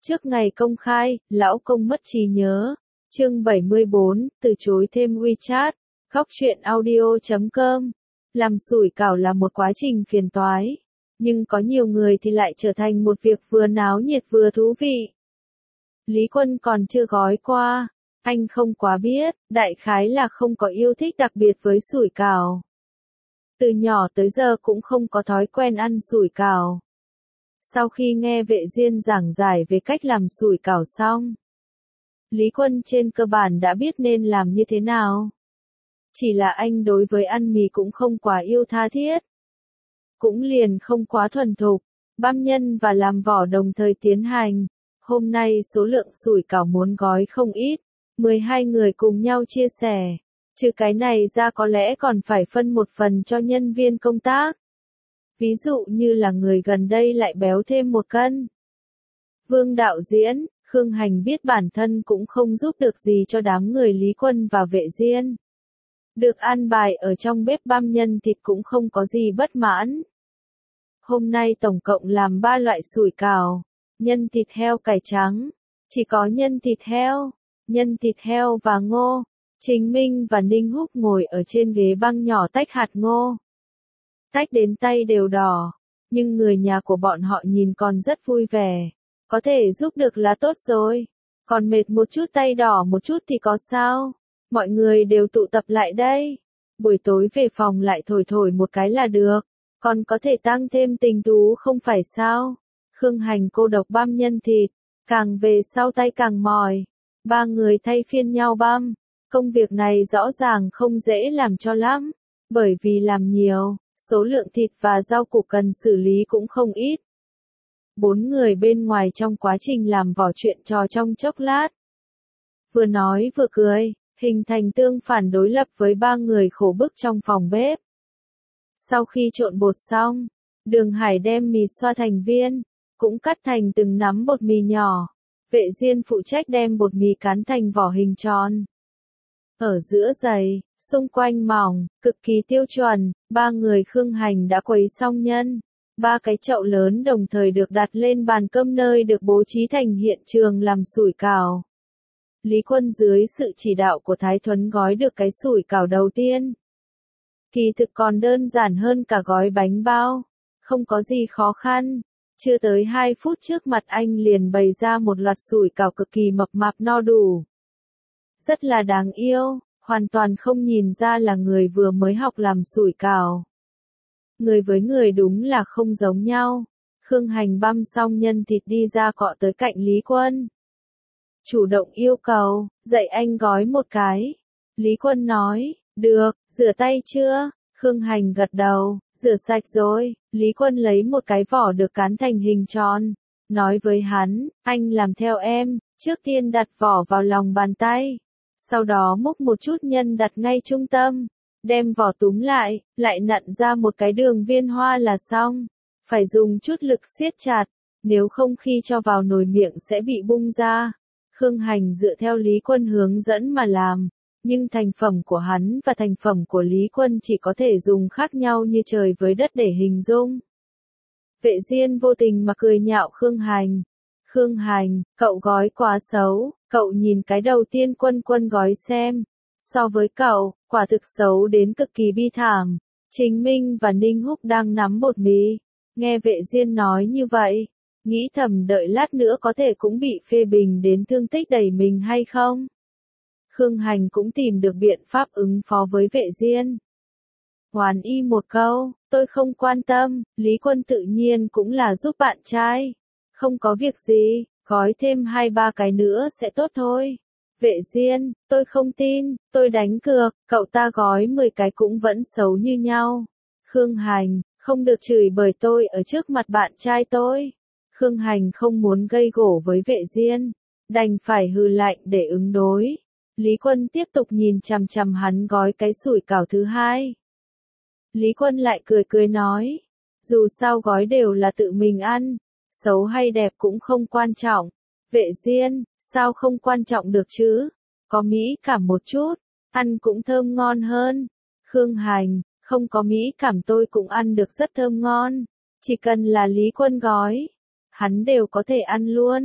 Trước ngày công khai, lão công mất trí nhớ. Chương 74, từ chối thêm WeChat. Góc truyện audio.com. Làm sủi cảo là một quá trình phiền toái, nhưng có nhiều người thì lại trở thành một việc vừa náo nhiệt vừa thú vị. Lý Quân còn chưa gói qua, anh không quá biết, đại khái là không có yêu thích đặc biệt với sủi cảo. Từ nhỏ tới giờ cũng không có thói quen ăn sủi cảo. Sau khi nghe Vệ Diên giảng giải về cách làm sủi cảo xong, Lý Quân trên cơ bản đã biết nên làm như thế nào. Chỉ là anh đối với ăn mì cũng không quá yêu tha thiết. Cũng liền không quá thuần thục, băm nhân và làm vỏ đồng thời tiến hành. Hôm nay số lượng sủi cảo muốn gói không ít, 12 người cùng nhau chia sẻ. Trừ cái này ra có lẽ còn phải phân một phần cho nhân viên công tác. Ví dụ như là người gần đây lại béo thêm 1 cân. Vương đạo diễn, Khương Hành biết bản thân cũng không giúp được gì cho đám người Lý Quân và Vệ Diên. Được an bài ở trong bếp băm nhân thịt cũng không có gì bất mãn. Hôm nay tổng cộng làm 3 loại sủi cảo, nhân thịt heo cải trắng, chỉ có nhân thịt heo, nhân thịt heo và ngô. Trình Minh và Ninh Húc ngồi ở trên ghế băng nhỏ tách hạt ngô. Tách đến tay đều đỏ, nhưng người nhà của bọn họ nhìn còn rất vui vẻ. Có thể giúp được là tốt rồi. Còn mệt một chút tay đỏ một chút thì có sao? Mọi người đều tụ tập lại đây. Buổi tối về phòng lại thổi thổi một cái là được. Còn có thể tăng thêm tình tú không phải sao? Khương Hành cô độc băm nhân thịt. Càng về sau tay càng mỏi. 3 người thay phiên nhau băm. Công việc này rõ ràng không dễ làm cho lắm. Bởi vì làm nhiều, số lượng thịt và rau củ cần xử lý cũng không ít. 4 người bên ngoài trong quá trình làm vỏ chuyện trò trong chốc lát. Vừa nói vừa cười, hình thành tương phản đối lập với 3 người khổ bức trong phòng bếp. Sau khi trộn bột xong, Đường Hải đem mì xoa thành viên, cũng cắt thành từng nắm bột mì nhỏ. Vệ Diên phụ trách đem bột mì cán thành vỏ hình tròn. Ở giữa dày, xung quanh mỏng, cực kỳ tiêu chuẩn, 3 người Khương Hành đã quấy xong nhân. 3 cái chậu lớn đồng thời được đặt lên bàn cơm nơi được bố trí thành hiện trường làm sủi cảo. Lý Quân dưới sự chỉ đạo của Thái Thuấn gói được cái sủi cảo đầu tiên. Kỳ thực còn đơn giản hơn cả gói bánh bao, không có gì khó khăn. Chưa tới 2 phút trước mặt anh liền bày ra một loạt sủi cảo cực kỳ mập mạp no đủ. Rất là đáng yêu, hoàn toàn không nhìn ra là người vừa mới học làm sủi cảo. Người với người đúng là không giống nhau. Khương Hành băm xong nhân thịt đi ra cọ tới cạnh Lý Quân. Chủ động yêu cầu, dạy anh gói một cái. Lý Quân nói, được, rửa tay chưa? Khương Hành gật đầu, rửa sạch rồi. Lý Quân lấy một cái vỏ được cán thành hình tròn. Nói với hắn, anh làm theo em, trước tiên đặt vỏ vào lòng bàn tay. Sau đó múc một chút nhân đặt ngay trung tâm. Đem vỏ túm lại nặn ra một cái đường viên hoa là xong. Phải dùng chút lực siết chặt, nếu không khi cho vào nồi miệng sẽ bị bung ra. Khương Hành dựa theo Lý Quân hướng dẫn mà làm, nhưng thành phẩm của hắn và thành phẩm của Lý Quân chỉ có thể dùng khác nhau như trời với đất để hình dung. Vệ Diên vô tình mà cười nhạo Khương Hành. Khương Hành, cậu gói quá xấu, cậu nhìn cái đầu tiên Quân gói xem. So với cậu, quả thực xấu đến cực kỳ bi thảm. Trình Minh và Ninh Húc đang nắm bột mì. Nghe Vệ Diên nói như vậy, nghĩ thầm đợi lát nữa có thể cũng bị phê bình đến thương tích đầy mình hay không. Khương Hành cũng tìm được biện pháp ứng phó với Vệ Diên. Hoàn y một câu, tôi không quan tâm, Lý Quân tự nhiên cũng là giúp bạn trai. Không có việc gì, gói thêm 2-3 cái nữa sẽ tốt thôi. Vệ Diên, tôi không tin, tôi đánh cược, cậu ta gói 10 cái cũng vẫn xấu như nhau. Khương Hành, không được chửi bởi tôi ở trước mặt bạn trai tôi. Khương Hành không muốn gây gổ với Vệ Diên, đành phải hừ lạnh để ứng đối. Lý Quân tiếp tục nhìn chằm chằm hắn gói cái sủi cảo thứ hai. Lý Quân lại cười nói, dù sao gói đều là tự mình ăn, xấu hay đẹp cũng không quan trọng. Vệ Diên, sao không quan trọng được chứ? Có mỹ cảm một chút, ăn cũng thơm ngon hơn. Khương Hành, không có mỹ cảm tôi cũng ăn được rất thơm ngon. Chỉ cần là Lý Quân gói, hắn đều có thể ăn luôn.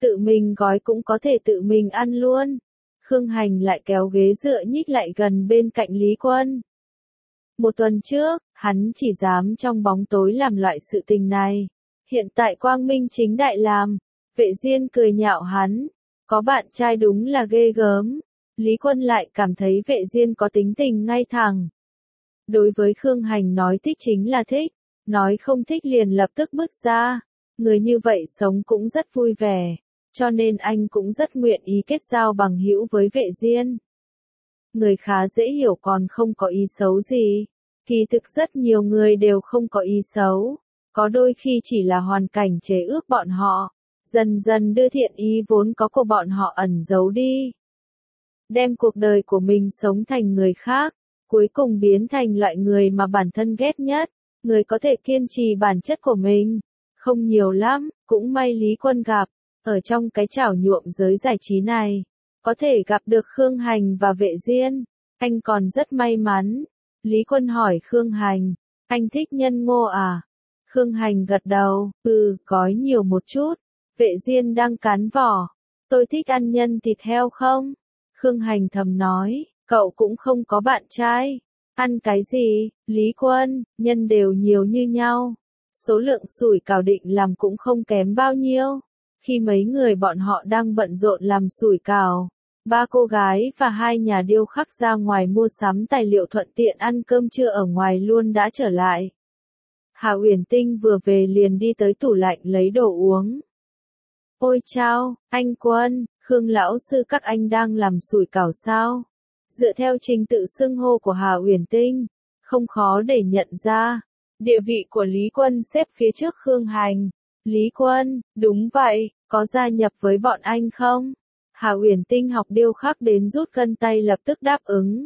tự mình gói cũng có thể tự mình ăn luôn. Khương Hành lại kéo ghế dựa nhích lại gần bên cạnh Lý Quân. Một tuần trước, hắn chỉ dám trong bóng tối làm loại sự tình này. Hiện tại quang minh chính đại làm. Vệ Diên cười nhạo hắn. Có bạn trai đúng là ghê gớm. Lý Quân lại cảm thấy Vệ Diên có tính tình ngay thẳng. Đối với Khương Hành nói thích chính là thích. Nói không thích liền lập tức bước ra. Người như vậy sống cũng rất vui vẻ. Cho nên anh cũng rất nguyện ý kết giao bằng hữu với Vệ Diên. Người khá dễ hiểu còn không có ý xấu gì. Kỳ thực rất nhiều người đều không có ý xấu. Có đôi khi chỉ là hoàn cảnh chế ước bọn họ. Dần dần đưa thiện ý vốn có của bọn họ ẩn giấu đi. Đem cuộc đời của mình sống thành người khác. Cuối cùng biến thành loại người mà bản thân ghét nhất. Người có thể kiên trì bản chất của mình. Không nhiều lắm, cũng may Lý Quân gặp. Ở trong cái chảo nhuộm giới giải trí này. Có thể gặp được Khương Hành và Vệ Diên. Anh còn rất may mắn. Lý Quân hỏi Khương Hành. Anh thích nhân ngô à? Khương Hành gật đầu. Gói nhiều một chút. Vệ Diên đang cắn vỏ. Tôi thích ăn nhân thịt heo không? Khương Hành thầm nói. Cậu cũng không có bạn trai. Ăn cái gì? Lý Quân, nhân đều nhiều như nhau. Số lượng sủi cảo định làm cũng không kém bao nhiêu. Khi mấy người bọn họ đang bận rộn làm sủi cảo, 3 cô gái và 2 nhà điêu khắc ra ngoài mua sắm tài liệu thuận tiện ăn cơm trưa ở ngoài luôn đã trở lại. Hà Uyển Tinh vừa về liền đi tới tủ lạnh lấy đồ uống. Ôi chao, anh Quân, Khương lão sư các anh đang làm sủi cảo sao? Dựa theo trình tự xưng hô của Hà Uyển Tinh, không khó để nhận ra. Địa vị của Lý Quân xếp phía trước Khương Hành. Lý Quân, đúng vậy, có gia nhập với bọn anh không? Hà Uyển Tinh học điêu khắc đến rút gân tay lập tức đáp ứng.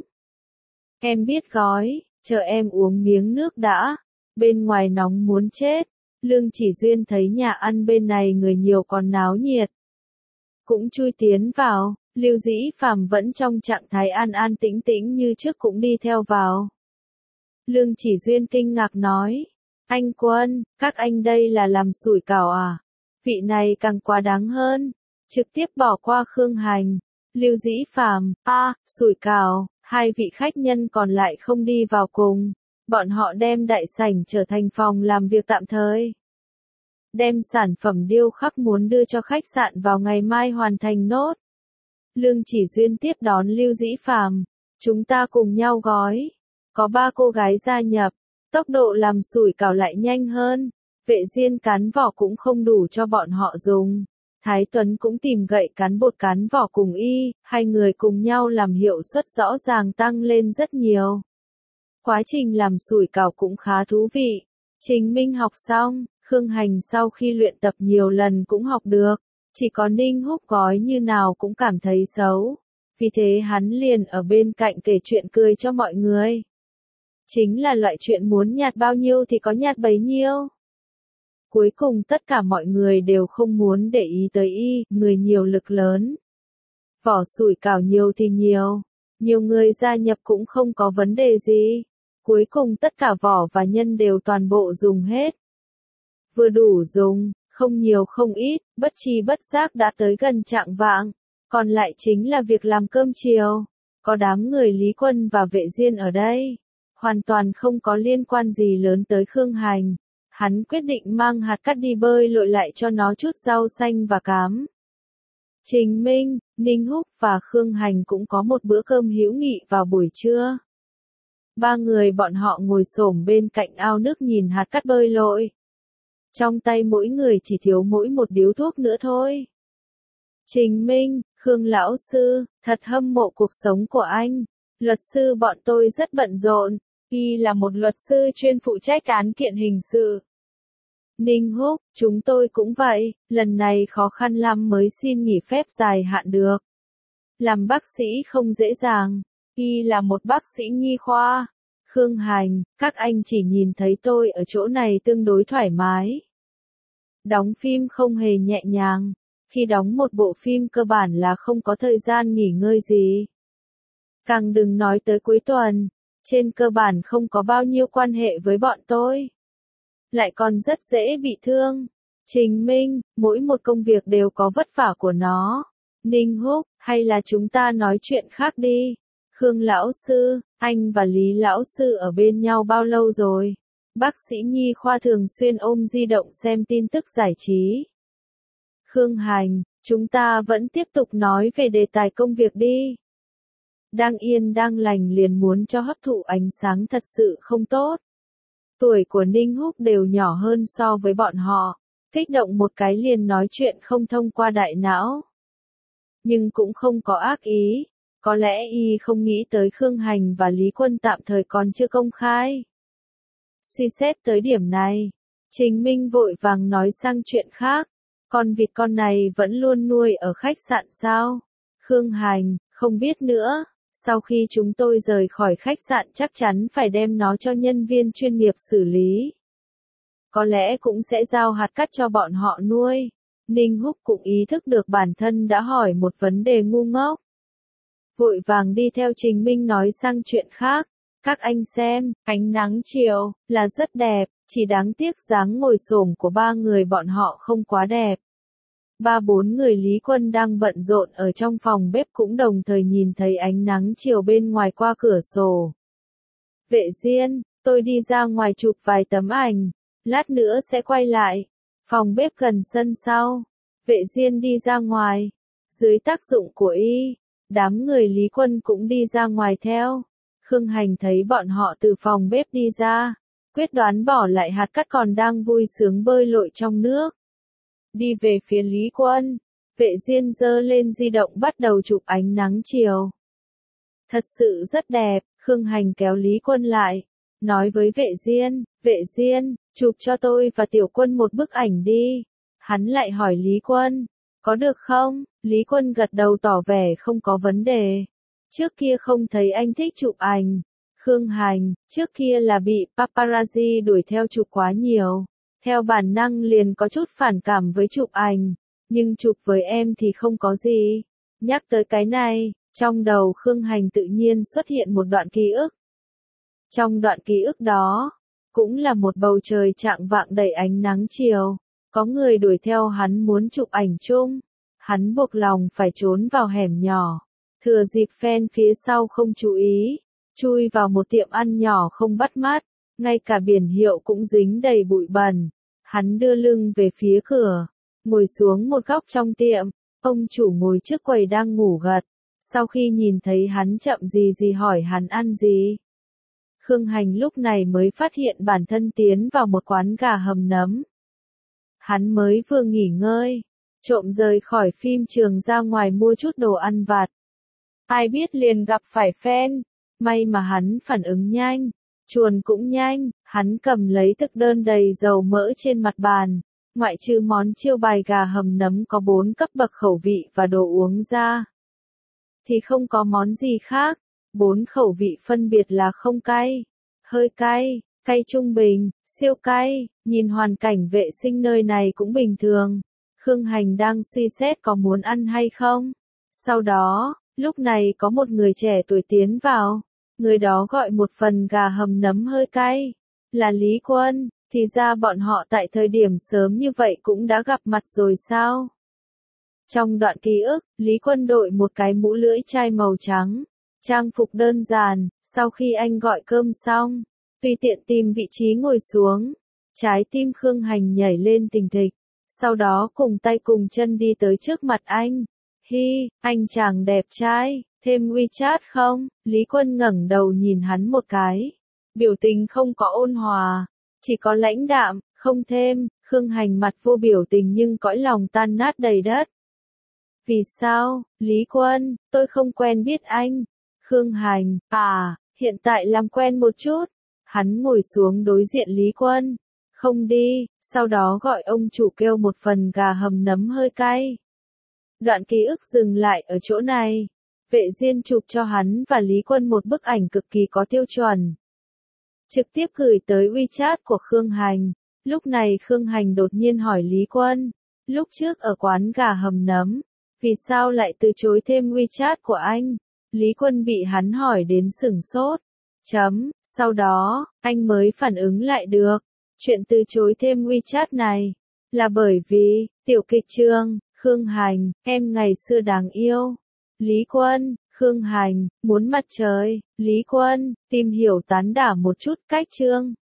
Em biết gói, chờ em uống miếng nước đã. Bên ngoài nóng muốn chết. Lương Chỉ Duyên thấy nhà ăn bên này người nhiều còn náo nhiệt. Cũng chui tiến vào, Lưu Dĩ Phàm vẫn trong trạng thái an an tĩnh tĩnh như trước cũng đi theo vào. Lương Chỉ Duyên kinh ngạc nói. Anh Quân, các anh đây là làm sủi cảo à? Vị này càng quá đáng hơn. Trực tiếp bỏ qua Khương Hành. Lưu Dĩ Phàm, sủi cảo, 2 vị khách nhân còn lại không đi vào cùng. Bọn họ đem đại sảnh trở thành phòng làm việc tạm thời. Đem sản phẩm điêu khắc muốn đưa cho khách sạn vào ngày mai hoàn thành nốt. Lương Chỉ Duyên tiếp đón Lưu Dĩ Phàm. Chúng ta cùng nhau gói. Có 3 cô gái gia nhập. Tốc độ làm sủi cảo lại nhanh hơn. Vệ Diên cán vỏ cũng không đủ cho bọn họ dùng. Thái Tuấn cũng tìm gậy cán bột cán vỏ cùng y, 2 người cùng nhau làm hiệu suất rõ ràng tăng lên rất nhiều. Quá trình làm sủi cảo cũng khá thú vị. Trình Minh học xong, Khương Hành sau khi luyện tập nhiều lần cũng học được. Chỉ có Ninh Húc gói như nào cũng cảm thấy xấu. Vì thế hắn liền ở bên cạnh kể chuyện cười cho mọi người. Chính là loại chuyện muốn nhạt bao nhiêu thì có nhạt bấy nhiêu. Cuối cùng tất cả mọi người đều không muốn để ý tới y, người nhiều lực lớn. Vỏ sủi cảo nhiều thì nhiều. Nhiều người gia nhập cũng không có vấn đề gì. Cuối cùng tất cả vỏ và nhân đều toàn bộ dùng hết. Vừa đủ dùng, không nhiều không ít, bất tri bất giác đã tới gần chạng vạng. Còn lại chính là việc làm cơm chiều. Có đám người Lý Quân và Vệ Diên ở đây. Hoàn toàn không có liên quan gì lớn tới Khương Hành. Hắn quyết định mang hạt cát đi bơi lội lại cho nó chút rau xanh và cám. Trình Minh, Ninh Húc và Khương Hành cũng có một bữa cơm hữu nghị vào buổi trưa. 3 người bọn họ ngồi xổm bên cạnh ao nước nhìn hạt cát bơi lội. Trong tay mỗi người chỉ thiếu mỗi một điếu thuốc nữa thôi. Trình Minh, Khương lão sư, thật hâm mộ cuộc sống của anh. Luật sư bọn tôi rất bận rộn. Y là một luật sư chuyên phụ trách án kiện hình sự. Ninh Húc, chúng tôi cũng vậy, lần này khó khăn lắm mới xin nghỉ phép dài hạn được. Làm bác sĩ không dễ dàng. Y là một bác sĩ nhi khoa. Khương Hành, các anh chỉ nhìn thấy tôi ở chỗ này tương đối thoải mái. Đóng phim không hề nhẹ nhàng. Khi đóng một bộ phim cơ bản là không có thời gian nghỉ ngơi gì. Càng đừng nói tới cuối tuần. Trên cơ bản không có bao nhiêu quan hệ với bọn tôi. Lại còn rất dễ bị thương. Trình Minh, mỗi một công việc đều có vất vả của nó. Ninh Húc, hay là chúng ta nói chuyện khác đi. Khương lão sư, anh và Lý lão sư ở bên nhau bao lâu rồi? Bác sĩ nhi khoa thường xuyên ôm di động xem tin tức giải trí. Khương Hành, chúng ta vẫn tiếp tục nói về đề tài công việc đi. Đang yên đang lành liền muốn cho hấp thụ ánh sáng thật sự không tốt. Tuổi của Ninh Húc đều nhỏ hơn so với bọn họ, kích động một cái liền nói chuyện không thông qua đại não. Nhưng cũng không có ác ý, có lẽ y không nghĩ tới Khương Hành và Lý Quân tạm thời còn chưa công khai. Suy xét tới điểm này, Trình Minh vội vàng nói sang chuyện khác. Con vịt con này vẫn luôn nuôi ở khách sạn sao? Khương Hành, không biết nữa. Sau khi chúng tôi rời khỏi khách sạn chắc chắn phải đem nó cho nhân viên chuyên nghiệp xử lý. Có lẽ cũng sẽ giao hạt cát cho bọn họ nuôi. Ninh Húc cũng ý thức được bản thân đã hỏi một vấn đề ngu ngốc. Vội vàng đi theo Trình Minh nói sang chuyện khác. Các anh xem, ánh nắng chiều, là rất đẹp, chỉ đáng tiếc dáng ngồi xổm của ba người bọn họ không quá đẹp. Ba bốn người Lý Quân đang bận rộn ở trong phòng bếp cũng đồng thời nhìn thấy ánh nắng chiều bên ngoài qua cửa sổ. Vệ Diên, tôi đi ra ngoài chụp vài tấm ảnh, lát nữa sẽ quay lại. Phòng bếp gần sân sau. Vệ Diên đi ra ngoài. Dưới tác dụng của y, đám người Lý Quân cũng đi ra ngoài theo. Khương Hành thấy bọn họ từ phòng bếp đi ra, quyết đoán bỏ lại hạt cát còn đang vui sướng bơi lội trong nước. Đi về phía Lý Quân, Vệ Diên giơ lên di động bắt đầu chụp ánh nắng chiều. Thật sự rất đẹp, Khương Hành kéo Lý Quân lại, nói với Vệ Diên, chụp cho tôi và Tiểu Quân một bức ảnh đi. Hắn lại hỏi Lý Quân, có được không? Lý Quân gật đầu tỏ vẻ không có vấn đề. Trước kia không thấy anh thích chụp ảnh. Khương Hành, trước kia là bị paparazzi đuổi theo chụp quá nhiều. Theo bản năng liền có chút phản cảm với chụp ảnh. Nhưng chụp với em thì không có gì. Nhắc tới cái này, trong đầu Khương Hành tự nhiên xuất hiện một đoạn ký ức. Trong đoạn ký ức đó, cũng là một bầu trời chạng vạng đầy ánh nắng chiều. Có người đuổi theo hắn muốn chụp ảnh chung. Hắn buộc lòng phải trốn vào hẻm nhỏ. Thừa dịp fan phía sau không chú ý, chui vào một tiệm ăn nhỏ không bắt mắt, ngay cả biển hiệu cũng dính đầy bụi bẩn. Hắn đưa lưng về phía cửa, ngồi xuống một góc trong tiệm, ông chủ ngồi trước quầy đang ngủ gật. Sau khi nhìn thấy hắn chậm gì hỏi hắn ăn gì. Khương Hành lúc này mới phát hiện bản thân tiến vào một quán gà hầm nấm. Hắn mới vừa nghỉ ngơi, trộm rời khỏi phim trường ra ngoài mua chút đồ ăn vặt. Ai biết liền gặp phải fan, may mà hắn phản ứng nhanh, chuồn cũng nhanh, hắn cầm lấy thực đơn đầy dầu mỡ trên mặt bàn, ngoại trừ món chiêu bài gà hầm nấm có 4 cấp bậc khẩu vị và đồ uống ra, thì không có món gì khác. 4 khẩu vị phân biệt là không cay, hơi cay, cay trung bình, siêu cay. Nhìn hoàn cảnh vệ sinh nơi này cũng bình thường. Khương Hành đang suy xét có muốn ăn hay không. Sau đó, lúc này có một người trẻ tuổi tiến vào. Người đó gọi một phần gà hầm nấm hơi cay. Là Lý Quân, thì ra bọn họ tại thời điểm sớm như vậy cũng đã gặp mặt rồi sao? Trong đoạn ký ức, Lý Quân đội một cái mũ lưỡi chai màu trắng. Trang phục đơn giản, sau khi anh gọi cơm xong, tùy tiện tìm vị trí ngồi xuống. Trái tim Khương Hành nhảy lên thình thịch. Sau đó cùng tay cùng chân đi tới trước mặt anh. Hi, anh chàng đẹp trai, thêm WeChat không? Lý Quân ngẩng đầu nhìn hắn một cái. Biểu tình không có ôn hòa, chỉ có lãnh đạm, không thêm. Khương Hành mặt vô biểu tình nhưng cõi lòng tan nát đầy đất. Vì sao, Lý Quân, tôi không quen biết anh. Khương Hành, hiện tại làm quen một chút. Hắn ngồi xuống đối diện Lý Quân. Không đi, sau đó gọi ông chủ kêu một phần gà hầm nấm hơi cay. Đoạn ký ức dừng lại ở chỗ này. Vệ Diên chụp cho hắn và Lý Quân một bức ảnh cực kỳ có tiêu chuẩn. Trực tiếp gửi tới WeChat của Khương Hành. Lúc này Khương Hành đột nhiên hỏi Lý Quân. Lúc trước ở quán gà hầm nấm, vì sao lại từ chối thêm WeChat của anh? Lý Quân bị hắn hỏi đến sửng sốt. Sau đó, anh mới phản ứng lại được. Chuyện từ chối thêm WeChat này, Là bởi vì, tiểu kịch trường, Khương Hành, em ngày xưa đáng yêu. Lý Quân, Khương Hành, muốn mặt trời, Lý Quân, tìm hiểu tán đả một chút cách chương.